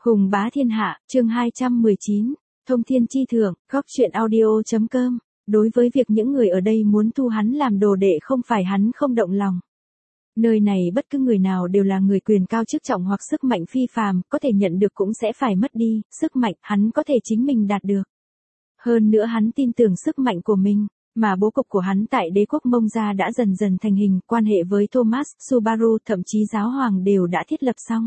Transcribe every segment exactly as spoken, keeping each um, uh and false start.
Hùng bá thiên hạ, chương hai trăm mười chín, thông thiên chi thượng, góc truyện audio.com. Đối với việc những người ở đây muốn thu hắn làm đồ đệ không phải hắn không động lòng. Nơi này bất cứ người nào đều là người quyền cao chức trọng hoặc sức mạnh phi phàm, có thể nhận được cũng sẽ phải mất đi, sức mạnh hắn có thể chính mình đạt được. Hơn nữa hắn tin tưởng sức mạnh của mình, mà bố cục của hắn tại đế quốc Mông Gia đã dần dần thành hình, quan hệ với Thomas, Subaru thậm chí giáo hoàng đều đã thiết lập xong.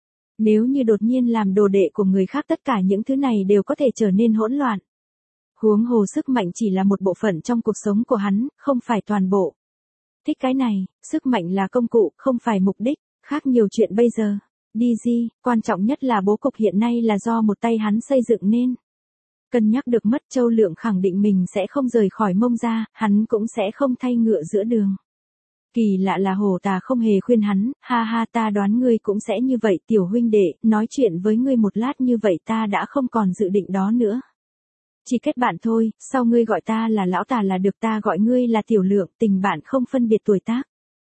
Nếu như đột nhiên làm đồ đệ của người khác tất cả những thứ này đều có thể trở nên hỗn loạn. Huống hồ sức mạnh chỉ là một bộ phận trong cuộc sống của hắn, không phải toàn bộ. Thích cái này, sức mạnh là công cụ, không phải mục đích, khác nhiều chuyện bây giờ. đê giê, quan trọng nhất là bố cục hiện nay là do một tay hắn xây dựng nên. Cân nhắc được mất Châu Lượng khẳng định mình sẽ không rời khỏi Mông Gia, hắn cũng sẽ không thay ngựa giữa đường. Kỳ lạ là Hồ Tà không hề khuyên hắn, ha ha ta đoán ngươi cũng sẽ như vậy tiểu huynh đệ, nói chuyện với ngươi một lát như vậy ta đã không còn dự định đó nữa. Chỉ kết bạn thôi, sau ngươi gọi ta là lão Tà là được ta gọi ngươi là tiểu Lượng, tình bạn không phân biệt tuổi tác.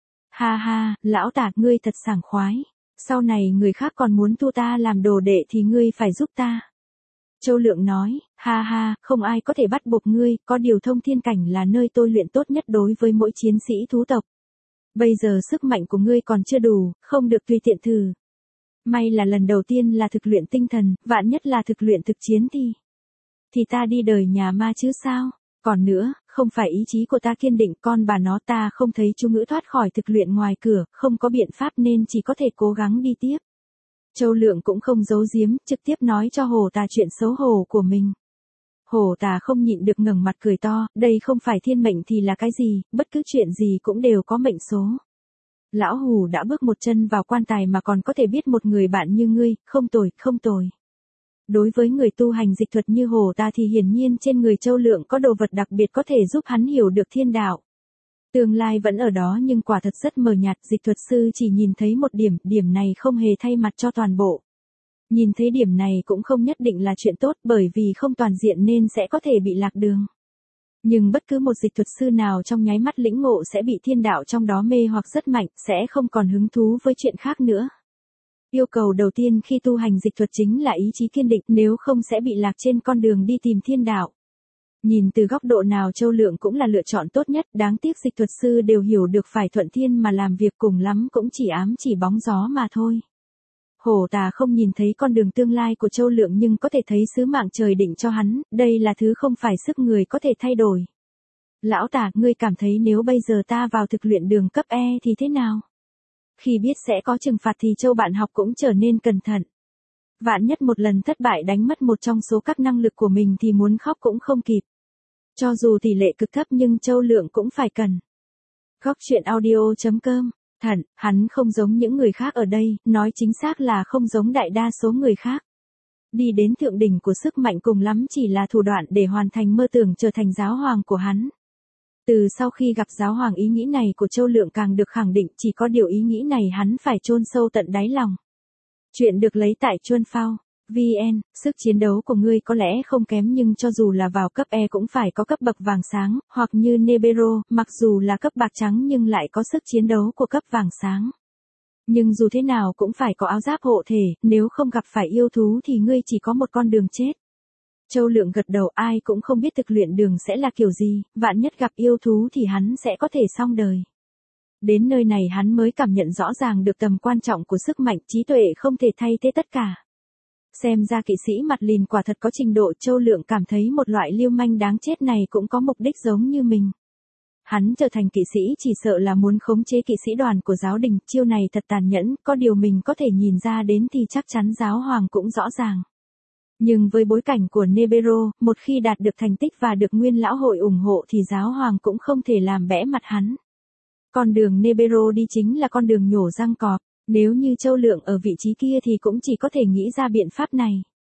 Ha ha, lão Tà ngươi thật sảng khoái, sau này người khác còn muốn thu ta làm đồ đệ thì ngươi phải giúp ta. Châu Lượng nói, ha ha, không ai có thể bắt buộc ngươi, có điều thông thiên cảnh là nơi tôi luyện tốt nhất đối với mỗi chiến sĩ thú tộc. Bây giờ sức mạnh của ngươi còn chưa đủ, không được tùy tiện thử. May là lần đầu tiên là thực luyện tinh thần, vạn nhất là thực luyện thực chiến thì... Thì ta đi đời nhà ma chứ sao? Còn nữa, không phải ý chí của ta kiên định, con bà nó ta không thấy chú ngữ thoát khỏi thực luyện ngoài cửa, không có biện pháp nên chỉ có thể cố gắng đi tiếp. Châu Lượng cũng không giấu giếm, trực tiếp nói cho Hồ Tà chuyện xấu hổ của mình. Hồ Tà không nhịn được ngẩng mặt cười to, đây không phải thiên mệnh thì là cái gì, bất cứ chuyện gì cũng đều có mệnh số. Lão Hù đã bước một chân vào quan tài mà còn có thể biết một người bạn như ngươi, không tồi, không tồi. Đối với người tu hành dịch thuật như Hồ Tà thì hiển nhiên trên người Châu Lượng có đồ vật đặc biệt có thể giúp hắn hiểu được thiên đạo. Tương lai vẫn ở đó nhưng quả thật rất mờ nhạt, dịch thuật sư chỉ nhìn thấy một điểm, điểm này không hề thay mặt cho toàn bộ. Nhìn thấy điểm này cũng không nhất định là chuyện tốt bởi vì không toàn diện nên sẽ có thể bị lạc đường. Nhưng bất cứ một dịch thuật sư nào trong nháy mắt lĩnh ngộ sẽ bị thiên đạo trong đó mê hoặc rất mạnh, sẽ không còn hứng thú với chuyện khác nữa. Yêu cầu đầu tiên khi tu hành dịch thuật chính là ý chí kiên định, nếu không sẽ bị lạc trên con đường đi tìm thiên đạo. Nhìn từ góc độ nào Châu Lượng cũng là lựa chọn tốt nhất, đáng tiếc dịch thuật sư đều hiểu được phải thuận thiên mà làm việc cùng lắm cũng chỉ ám chỉ bóng gió mà thôi. Hồ Tà không nhìn thấy con đường tương lai của Châu Lượng nhưng có thể thấy sứ mạng trời định cho hắn, đây là thứ không phải sức người có thể thay đổi. Lão Tà, ngươi cảm thấy nếu bây giờ ta vào thực luyện đường cấp E thì thế nào? Khi biết sẽ có trừng phạt thì Châu bạn học cũng trở nên cẩn thận. Vạn nhất một lần thất bại đánh mất một trong số các năng lực của mình thì muốn khóc cũng không kịp. Cho dù tỷ lệ cực thấp nhưng Châu Lượng cũng phải cần. Góc truyện audio.com. Thận, hắn không giống những người khác ở đây, nói chính xác là không giống đại đa số người khác. Đi đến thượng đỉnh của sức mạnh cùng lắm chỉ là thủ đoạn để hoàn thành mơ tưởng trở thành giáo hoàng của hắn. Từ sau khi gặp giáo hoàng ý nghĩ này của Châu Lượng càng được khẳng định, chỉ có điều ý nghĩ này hắn phải chôn sâu tận đáy lòng. Chuyện được lấy tại Chuan Phao. vê en, sức chiến đấu của ngươi có lẽ không kém nhưng cho dù là vào cấp E cũng phải có cấp bậc vàng sáng, hoặc như Nebero, mặc dù là cấp bạc trắng nhưng lại có sức chiến đấu của cấp vàng sáng. Nhưng dù thế nào cũng phải có áo giáp hộ thể, nếu không gặp phải yêu thú thì ngươi chỉ có một con đường chết. Châu Lượng gật đầu, ai cũng không biết thực luyện đường sẽ là kiểu gì, vạn nhất gặp yêu thú thì hắn sẽ có thể xong đời. Đến nơi này hắn mới cảm nhận rõ ràng được tầm quan trọng của sức mạnh, trí tuệ không thể thay thế tất cả. Xem ra kỵ sĩ mặt lìn quả thật có trình độ, Châu Lượng cảm thấy một loại lưu manh đáng chết này cũng có mục đích giống như mình. Hắn trở thành kỵ sĩ chỉ sợ là muốn khống chế kỵ sĩ đoàn của giáo đình, chiêu này thật tàn nhẫn, có điều mình có thể nhìn ra đến thì chắc chắn giáo hoàng cũng rõ ràng. Nhưng với bối cảnh của Nebero, một khi đạt được thành tích và được nguyên lão hội ủng hộ thì giáo hoàng cũng không thể làm bẽ mặt hắn. Con đường Nebero đi chính là con đường nhổ răng cọp. Nếu như Châu Lượng ở vị trí kia thì cũng chỉ có thể nghĩ ra biện pháp này.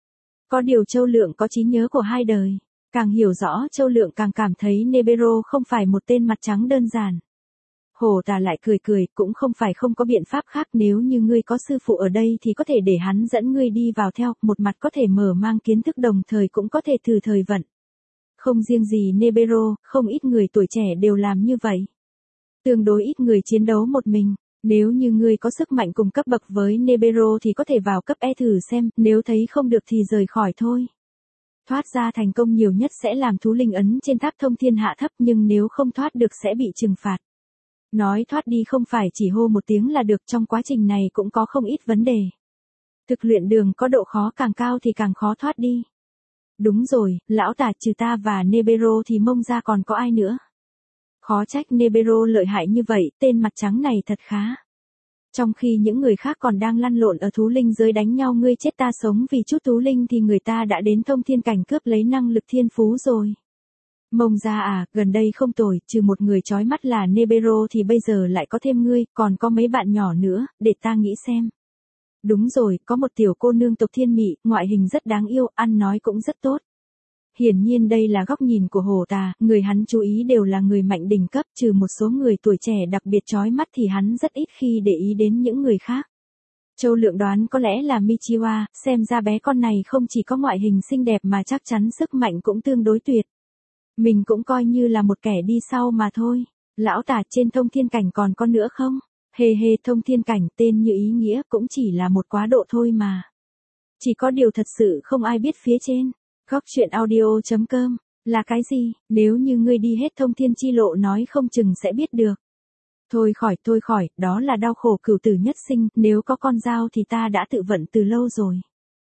Có điều Châu Lượng có trí nhớ của hai đời. Càng hiểu rõ Châu Lượng càng cảm thấy Nebero không phải một tên mặt trắng đơn giản. Hồ Tà lại cười cười, cũng không phải không có biện pháp khác, nếu như ngươi có sư phụ ở đây thì có thể để hắn dẫn ngươi đi vào theo, một mặt có thể mở mang kiến thức đồng thời cũng có thể thử thời vận. Không riêng gì Nebero, không ít người tuổi trẻ đều làm như vậy. Tương đối ít người chiến đấu một mình. Nếu như ngươi có sức mạnh cùng cấp bậc với Nebero thì có thể vào cấp E thử xem, nếu thấy không được thì rời khỏi thôi. Thoát ra thành công nhiều nhất sẽ làm thú linh ấn trên tháp thông thiên hạ thấp, nhưng nếu không thoát được sẽ bị trừng phạt. Nói thoát đi không phải chỉ hô một tiếng là được, trong quá trình này cũng có không ít vấn đề. Thực luyện đường có độ khó càng cao thì càng khó thoát đi. Đúng rồi, lão tà, trừ ta và Nebero thì mông ra còn có ai nữa. Khó trách Nebero lợi hại như vậy, tên mặt trắng này thật khá. Trong khi những người khác còn đang lăn lộn ở thú linh giới đánh nhau ngươi chết ta sống vì chút thú linh thì người ta đã đến thông thiên cảnh cướp lấy năng lực thiên phú rồi. Mông ra à, gần đây không tồi, trừ một người chói mắt là Nebero thì bây giờ lại có thêm ngươi, còn có mấy bạn nhỏ nữa, để ta nghĩ xem. Đúng rồi, có một tiểu cô nương tộc thiên mị, ngoại hình rất đáng yêu, ăn nói cũng rất tốt. Hiển nhiên đây là góc nhìn của Hồ Tà, người hắn chú ý đều là người mạnh đỉnh cấp, trừ một số người tuổi trẻ đặc biệt chói mắt thì hắn rất ít khi để ý đến những người khác. Châu Lượng đoán có lẽ là Michiwa, xem ra bé con này không chỉ có ngoại hình xinh đẹp mà chắc chắn sức mạnh cũng tương đối tuyệt. Mình cũng coi như là một kẻ đi sau mà thôi. Lão Tà, trên thông thiên cảnh còn có nữa không? Hề hề, thông thiên cảnh tên như ý nghĩa cũng chỉ là một quá độ thôi mà. Chỉ có điều thật sự không ai biết phía trên. Góc chuyện audio chấm com là cái gì? Nếu như ngươi đi hết thông thiên chi lộ nói không chừng sẽ biết được. Thôi khỏi, thôi khỏi, đó là đau khổ cửu tử nhất sinh, nếu có con dao thì ta đã tự vận từ lâu rồi.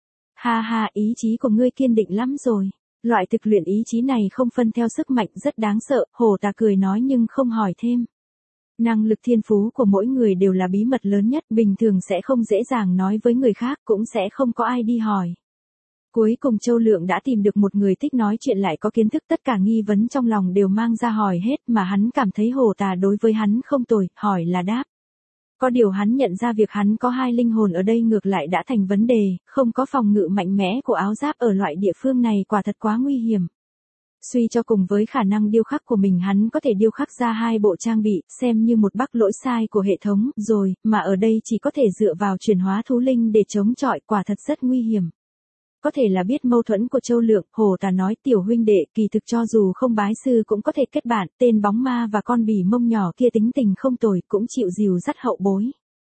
Ha ha, ý chí của ngươi kiên định lắm rồi. Loại thực luyện ý chí này không phân theo sức mạnh rất đáng sợ, Hồ Tà cười nói nhưng không hỏi thêm. Năng lực thiên phú của mỗi người đều là bí mật lớn nhất, bình thường sẽ không dễ dàng nói với người khác, cũng sẽ không có ai đi hỏi. Cuối cùng Châu Lượng đã tìm được một người thích nói chuyện lại có kiến thức, tất cả nghi vấn trong lòng đều mang ra hỏi hết, mà hắn cảm thấy Hồ Tà đối với hắn không tồi, hỏi là đáp. Có điều hắn nhận ra việc hắn có hai linh hồn ở đây ngược lại đã thành vấn đề, không có phòng ngự mạnh mẽ của áo giáp ở loại địa phương này quả thật quá nguy hiểm. Suy cho cùng với khả năng điêu khắc của mình hắn có thể điêu khắc ra hai bộ trang bị, xem như một bắc lỗi sai của hệ thống, rồi, mà ở đây chỉ có thể dựa vào chuyển hóa thú linh để chống chọi, quả thật rất nguy hiểm. Có thể là biết mâu thuẫn của Châu Lượng, Hồ Tà nói tiểu huynh đệ, kỳ thực cho dù không bái sư cũng có thể kết bạn, tên bóng ma và con bỉ mông nhỏ kia tính tình không tồi, cũng chịu dìu dắt hậu bối.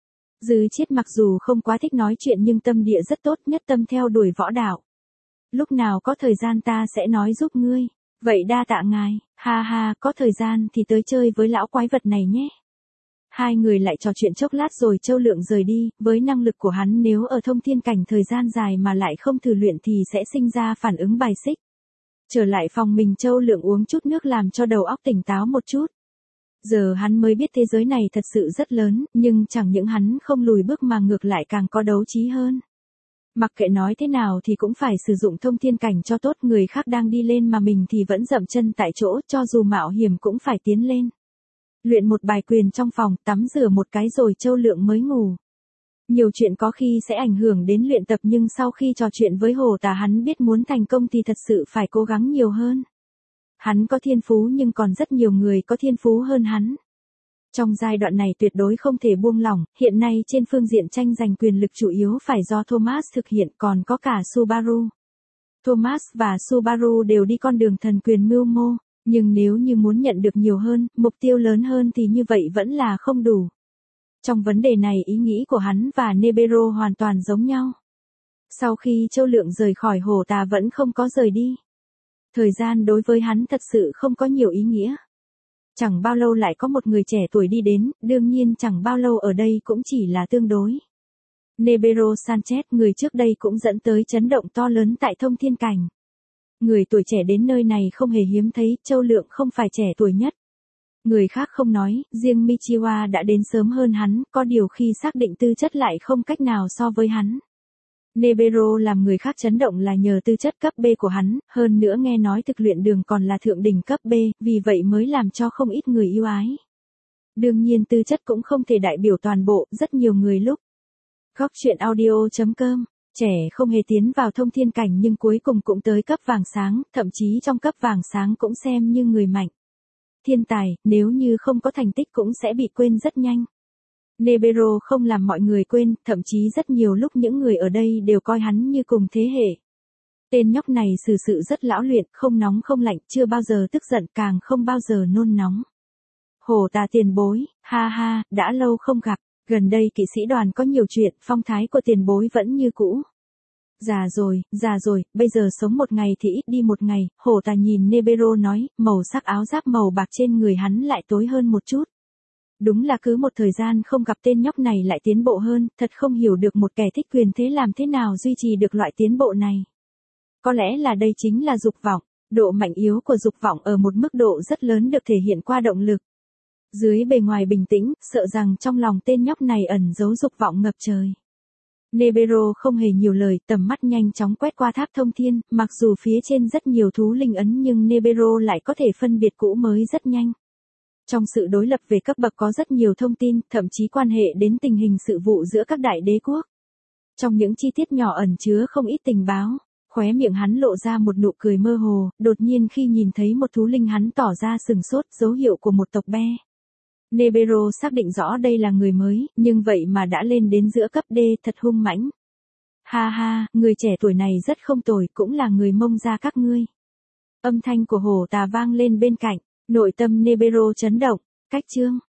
Dư Chiết mặc dù không quá thích nói chuyện nhưng tâm địa rất tốt, nhất tâm theo đuổi võ đạo. Lúc nào có thời gian ta sẽ nói giúp ngươi. Vậy đa tạ ngài, ha ha, có thời gian thì tới chơi với lão quái vật này nhé. Hai người lại trò chuyện chốc lát rồi Châu Lượng rời đi, với năng lực của hắn nếu ở thông thiên cảnh thời gian dài mà lại không thử luyện thì sẽ sinh ra phản ứng bài xích. Trở lại phòng mình Châu Lượng uống chút nước làm cho đầu óc tỉnh táo một chút. Giờ hắn mới biết thế giới này thật sự rất lớn, nhưng chẳng những hắn không lùi bước mà ngược lại càng có đấu trí hơn. Mặc kệ nói thế nào thì cũng phải sử dụng thông thiên cảnh cho tốt, người khác đang đi lên mà mình thì vẫn dậm chân tại chỗ, cho dù mạo hiểm cũng phải tiến lên. Luyện một bài quyền trong phòng, tắm rửa một cái rồi Châu Lượng mới ngủ. Nhiều chuyện có khi sẽ ảnh hưởng đến luyện tập nhưng sau khi trò chuyện với Hồ Tà hắn biết muốn thành công thì thật sự phải cố gắng nhiều hơn. Hắn có thiên phú nhưng còn rất nhiều người có thiên phú hơn hắn. Trong giai đoạn này tuyệt đối không thể buông lỏng, hiện nay trên phương diện tranh giành quyền lực chủ yếu phải do Thomas thực hiện, còn có cả Subaru. Thomas và Subaru đều đi con đường thần quyền mưu mô, nhưng nếu như muốn nhận được nhiều hơn, mục tiêu lớn hơn thì như vậy vẫn là không đủ. Trong vấn đề này ý nghĩ của hắn và Nebero hoàn toàn giống nhau. Sau khi Châu Lượng rời khỏi Hồ Tà vẫn không có rời đi. Thời gian đối với hắn thật sự không có nhiều ý nghĩa. Chẳng bao lâu lại có một người trẻ tuổi đi đến, đương nhiên chẳng bao lâu ở đây cũng chỉ là tương đối. Nebero Sanchez, người trước đây cũng dẫn tới chấn động to lớn tại thông thiên cảnh. Người tuổi trẻ đến nơi này không hề hiếm thấy, Châu Lượng không phải trẻ tuổi nhất. Người khác không nói, riêng Michiwa đã đến sớm hơn hắn, có điều khi xác định tư chất lại không cách nào so với hắn. Nebero làm người khác chấn động là nhờ tư chất cấp B của hắn, hơn nữa nghe nói thực luyện đường còn là thượng đỉnh cấp B, vì vậy mới làm cho không ít người yêu ái. Đương nhiên tư chất cũng không thể đại biểu toàn bộ, rất nhiều người lúc. Góc chuyện audio chấm com, trẻ không hề tiến vào thông thiên cảnh nhưng cuối cùng cũng tới cấp vàng sáng, thậm chí trong cấp vàng sáng cũng xem như người mạnh. Thiên tài, nếu như không có thành tích cũng sẽ bị quên rất nhanh. Nebero không làm mọi người quên, thậm chí rất nhiều lúc những người ở đây đều coi hắn như cùng thế hệ. Tên nhóc này xử sự rất lão luyện, không nóng không lạnh, chưa bao giờ tức giận, càng không bao giờ nôn nóng. Hồ Tà tiền bối, ha ha, đã lâu không gặp, Gần đây kỵ sĩ đoàn có nhiều chuyện, phong thái của tiền bối vẫn như cũ. Già rồi, già rồi, bây giờ sống một ngày thì ít đi một ngày, hổ tà nhìn Nebero nói, màu sắc áo giáp màu bạc trên người hắn lại tối hơn một chút. Đúng là cứ một thời gian không gặp tên nhóc này lại tiến bộ hơn, thật không hiểu được một kẻ thích quyền thế làm thế nào duy trì được loại tiến bộ này. Có lẽ là đây chính là dục vọng, độ mạnh yếu của dục vọng ở một mức độ rất lớn được thể hiện qua động lực. Dưới bề ngoài bình tĩnh, sợ rằng trong lòng tên nhóc này ẩn giấu dục vọng ngập trời. Nebero không hề nhiều lời, tầm mắt nhanh chóng quét qua tháp thông thiên, mặc dù phía trên rất nhiều thú linh ấn nhưng Nebero lại có thể phân biệt cũ mới rất nhanh. Trong sự đối lập về cấp bậc có rất nhiều thông tin, thậm chí quan hệ đến tình hình sự vụ giữa các đại đế quốc. Trong những chi tiết nhỏ ẩn chứa không ít tình báo, khóe miệng hắn lộ ra một nụ cười mơ hồ, đột nhiên khi nhìn thấy một thú linh hắn tỏ ra sừng sốt, dấu hiệu của một tộc be. Nebero xác định rõ đây là người mới, nhưng vậy mà đã lên đến giữa cấp D, thật hung mãnh. Ha ha, người trẻ tuổi này rất không tồi, cũng là người Mông gia các ngươi. Âm thanh của hổ tà vang lên bên cạnh, nội tâm Nebero chấn động, cách chương.